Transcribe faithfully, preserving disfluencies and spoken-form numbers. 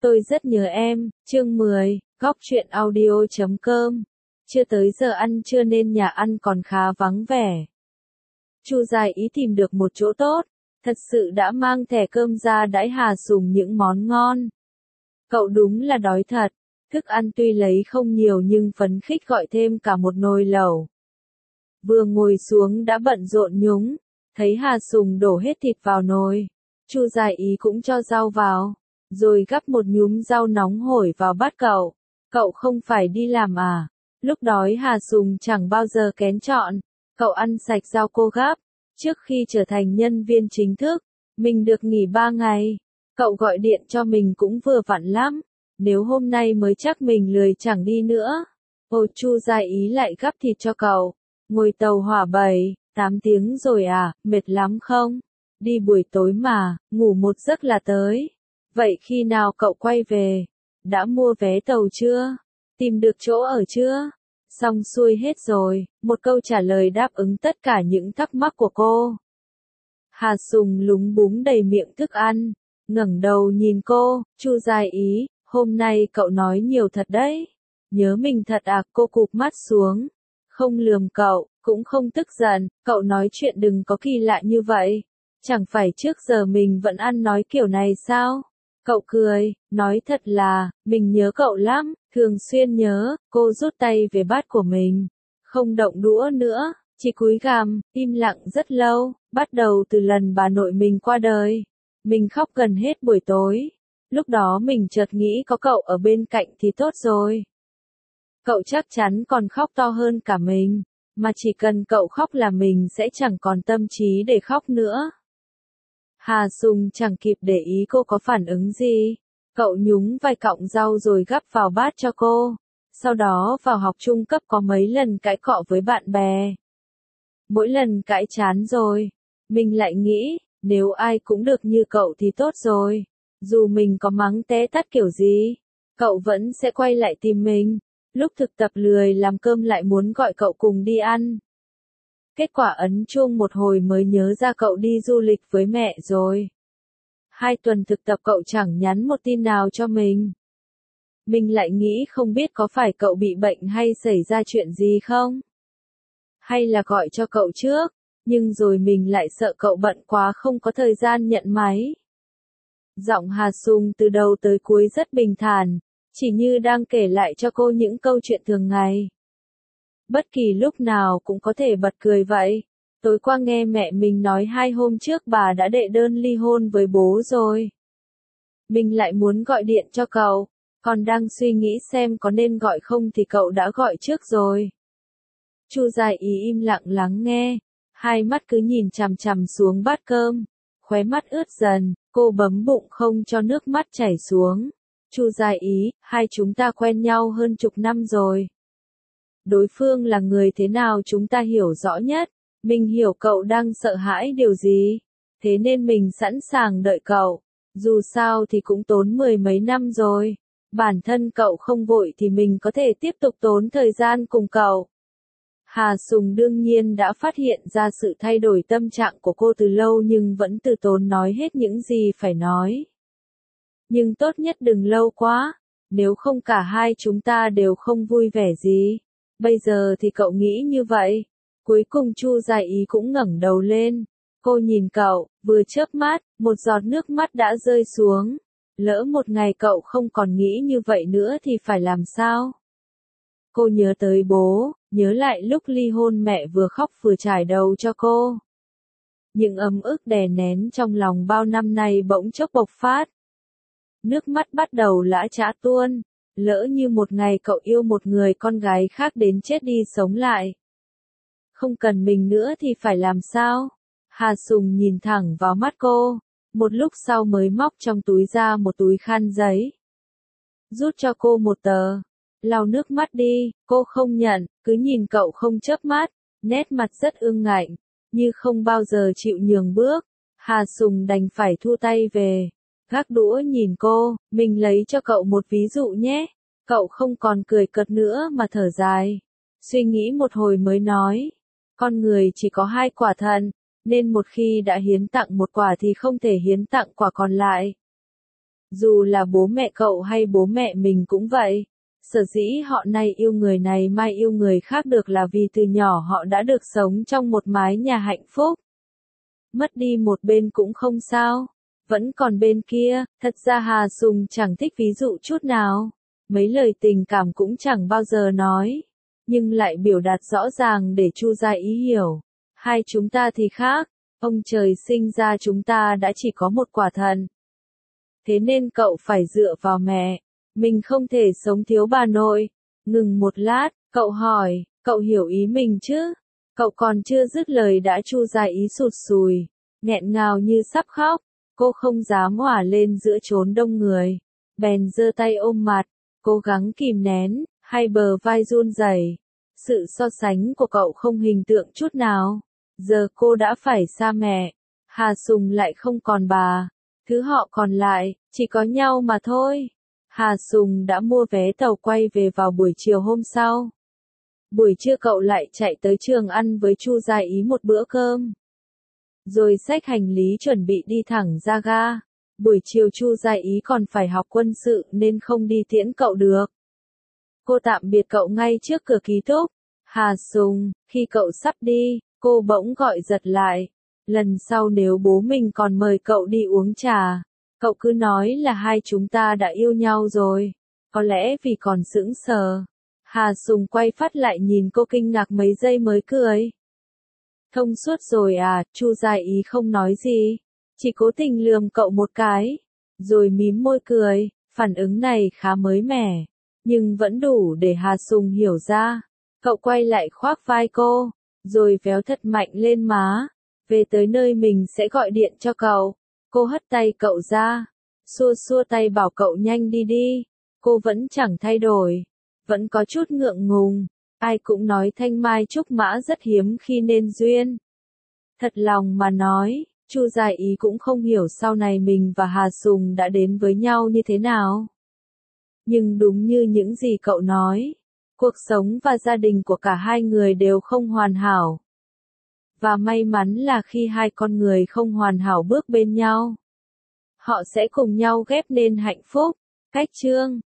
Tôi rất nhớ em, chương mười, góc truyện audio chấm com. Chưa tới giờ ăn trưa nên nhà ăn còn khá vắng vẻ. Chu Dài Ý tìm được một chỗ tốt, thật sự đã mang thẻ cơm ra đãi Hà Sùng những món ngon. Cậu đúng là đói thật, thức ăn tuy lấy không nhiều nhưng phấn khích gọi thêm cả một nồi lẩu. Vừa ngồi xuống đã bận rộn nhúng, thấy Hà Sùng đổ hết thịt vào nồi. Chu Dài Ý cũng cho rau vào, rồi gắp một nhúm rau nóng hổi vào bát cậu. Cậu không phải đi làm à? Lúc đói Hà Sùng chẳng bao giờ kén chọn. Cậu ăn sạch rau cô gắp. Trước khi trở thành nhân viên chính thức, mình được nghỉ ba ngày. Cậu gọi điện cho mình cũng vừa vặn lắm. Nếu hôm nay mới chắc mình lười chẳng đi nữa. Ồ, Chu Dài Ý lại gắp thịt cho cậu. Ngồi tàu hỏa bảy, tám tiếng rồi à, mệt lắm không? Đi buổi tối mà, ngủ một giấc là tới. Vậy khi nào cậu quay về? Đã mua vé tàu chưa? Tìm được chỗ ở chưa? Xong xuôi hết rồi, một câu trả lời đáp ứng tất cả những thắc mắc của cô. Hà Sùng lúng búng đầy miệng thức ăn, ngẩng đầu nhìn cô, Chu Dài Ý, hôm nay cậu nói nhiều thật đấy. Nhớ mình thật à? Cô cụp mắt xuống, không lườm cậu, cũng không tức giận, cậu nói chuyện đừng có kỳ lạ như vậy. Chẳng phải trước giờ mình vẫn ăn nói kiểu này sao? Cậu cười, nói thật là, mình nhớ cậu lắm, thường xuyên nhớ. Cô rút tay về bát của mình, không động đũa nữa, chỉ cúi gằm, im lặng rất lâu, bắt đầu từ lần bà nội mình qua đời. Mình khóc gần hết buổi tối, lúc đó mình chợt nghĩ có cậu ở bên cạnh thì tốt rồi. Cậu chắc chắn còn khóc to hơn cả mình, mà chỉ cần cậu khóc là mình sẽ chẳng còn tâm trí để khóc nữa. Hà Sùng chẳng kịp để ý cô có phản ứng gì. Cậu nhúng vài cọng rau rồi gắp vào bát cho cô. Sau đó vào học trung cấp có mấy lần cãi cọ với bạn bè. Mỗi lần cãi chán rồi, mình lại nghĩ, nếu ai cũng được như cậu thì tốt rồi. Dù mình có mắng té tát kiểu gì, cậu vẫn sẽ quay lại tìm mình. Lúc thực tập lười làm cơm lại muốn gọi cậu cùng đi ăn. Kết quả ấn chuông một hồi mới nhớ ra cậu đi du lịch với mẹ rồi. Hai tuần thực tập cậu chẳng nhắn một tin nào cho mình. Mình lại nghĩ không biết có phải cậu bị bệnh hay xảy ra chuyện gì không? Hay là gọi cho cậu trước, nhưng rồi mình lại sợ cậu bận quá không có thời gian nhận máy. Giọng Hà Sùng từ đầu tới cuối rất bình thản, chỉ như đang kể lại cho cô những câu chuyện thường ngày. Bất kỳ lúc nào cũng có thể bật cười vậy. Tối qua nghe mẹ mình nói hai hôm trước bà đã đệ đơn ly hôn với bố rồi. Mình lại muốn gọi điện cho cậu, còn đang suy nghĩ xem có nên gọi không thì cậu đã gọi trước rồi. Chu Dài Ý im lặng lắng nghe, hai mắt cứ nhìn chằm chằm xuống bát cơm, khóe mắt ướt dần, cô bấm bụng không cho nước mắt chảy xuống. Chu Dài Ý, hai chúng ta quen nhau hơn chục năm rồi. Đối phương là người thế nào chúng ta hiểu rõ nhất. Mình hiểu cậu đang sợ hãi điều gì, thế nên mình sẵn sàng đợi cậu. Dù sao thì cũng tốn mười mấy năm rồi. Bản thân cậu không vội thì mình có thể tiếp tục tốn thời gian cùng cậu. Hà Sùng đương nhiên đã phát hiện ra sự thay đổi tâm trạng của cô từ lâu nhưng vẫn từ tốn nói hết những gì phải nói. Nhưng tốt nhất đừng lâu quá, nếu không cả hai chúng ta đều không vui vẻ gì. Bây giờ thì cậu nghĩ như vậy. Cuối cùng Chu Dài Ý cũng ngẩng đầu lên. Cô nhìn cậu, vừa chớp mắt, một giọt nước mắt đã rơi xuống. Lỡ một ngày cậu không còn nghĩ như vậy nữa thì phải làm sao? Cô nhớ tới bố, nhớ lại lúc ly hôn mẹ vừa khóc vừa trải đầu cho cô. Những ấm ức đè nén trong lòng bao năm nay bỗng chốc bộc phát. Nước mắt bắt đầu lã chã tuôn. Lỡ như một ngày cậu yêu một người con gái khác đến chết đi sống lại. Không cần mình nữa thì phải làm sao? Hà Sùng nhìn thẳng vào mắt cô, một lúc sau mới móc trong túi ra một túi khăn giấy. Rút cho cô một tờ, lau nước mắt đi, cô không nhận, cứ nhìn cậu không chớp mắt, nét mặt rất ương ngạnh, như không bao giờ chịu nhường bước. Hà Sùng đành phải thu tay về, gác đũa nhìn cô, mình lấy cho cậu một ví dụ nhé. Cậu không còn cười cợt nữa mà thở dài, suy nghĩ một hồi mới nói. Con người chỉ có hai quả thận, nên một khi đã hiến tặng một quả thì không thể hiến tặng quả còn lại. Dù là bố mẹ cậu hay bố mẹ mình cũng vậy. Sở dĩ họ nay yêu người này mai yêu người khác được là vì từ nhỏ họ đã được sống trong một mái nhà hạnh phúc. Mất đi một bên cũng không sao. Vẫn còn bên kia, thật ra Hà Sùng chẳng thích ví dụ chút nào. Mấy lời tình cảm cũng chẳng bao giờ nói. Nhưng lại biểu đạt rõ ràng để Chu Gia Ý hiểu. Hai chúng ta thì khác. Ông trời sinh ra chúng ta đã chỉ có một quả thận. Thế nên cậu phải dựa vào mẹ. Mình không thể sống thiếu bà nội. Ngừng một lát, cậu hỏi, cậu hiểu ý mình chứ? Cậu còn chưa dứt lời đã Chu Gia Ý sụt sùi, nghẹn ngào như sắp khóc. Cô không dám hỏa lên giữa chốn đông người. Bèn giơ tay ôm mặt, cố gắng kìm nén, hai bờ vai run rẩy. Sự so sánh của cậu không hình tượng chút nào. Giờ cô đã phải xa mẹ. Hà Sùng lại không còn bà. Thứ họ còn lại, chỉ có nhau mà thôi. Hà Sùng đã mua vé tàu quay về vào buổi chiều hôm sau. Buổi trưa cậu lại chạy tới trường ăn với Chu Gia Ý một bữa cơm. Rồi xách hành lý chuẩn bị đi thẳng ra ga. Buổi chiều Chu Gia Ý còn phải học quân sự nên không đi tiễn cậu được. Cô tạm biệt cậu ngay trước cửa ký túc. Hà Sùng, khi cậu sắp đi, cô bỗng gọi giật lại. Lần sau nếu bố mình còn mời cậu đi uống trà, cậu cứ nói là hai chúng ta đã yêu nhau rồi. Có lẽ vì còn sững sờ. Hà Sùng quay phát lại nhìn cô kinh ngạc mấy giây mới cười. Thông suốt rồi à, Chu Gia Ý không nói gì. Chỉ cố tình lườm cậu một cái. Rồi mím môi cười, phản ứng này khá mới mẻ. Nhưng vẫn đủ để Hà Sùng hiểu ra. Cậu quay lại khoác vai cô. Rồi véo thật mạnh lên má. Về tới nơi mình sẽ gọi điện cho cậu. Cô hất tay cậu ra. Xua xua tay bảo cậu nhanh đi đi. Cô vẫn chẳng thay đổi. Vẫn có chút ngượng ngùng. Ai cũng nói Thanh Mai Trúc Mã rất hiếm khi nên duyên. Thật lòng mà nói, Chu Gia Ý cũng không hiểu sau này mình và Hà Sùng đã đến với nhau như thế nào. Nhưng đúng như những gì cậu nói, cuộc sống và gia đình của cả hai người đều không hoàn hảo. Và may mắn là khi hai con người không hoàn hảo bước bên nhau, họ sẽ cùng nhau ghép nên hạnh phúc. Cách chương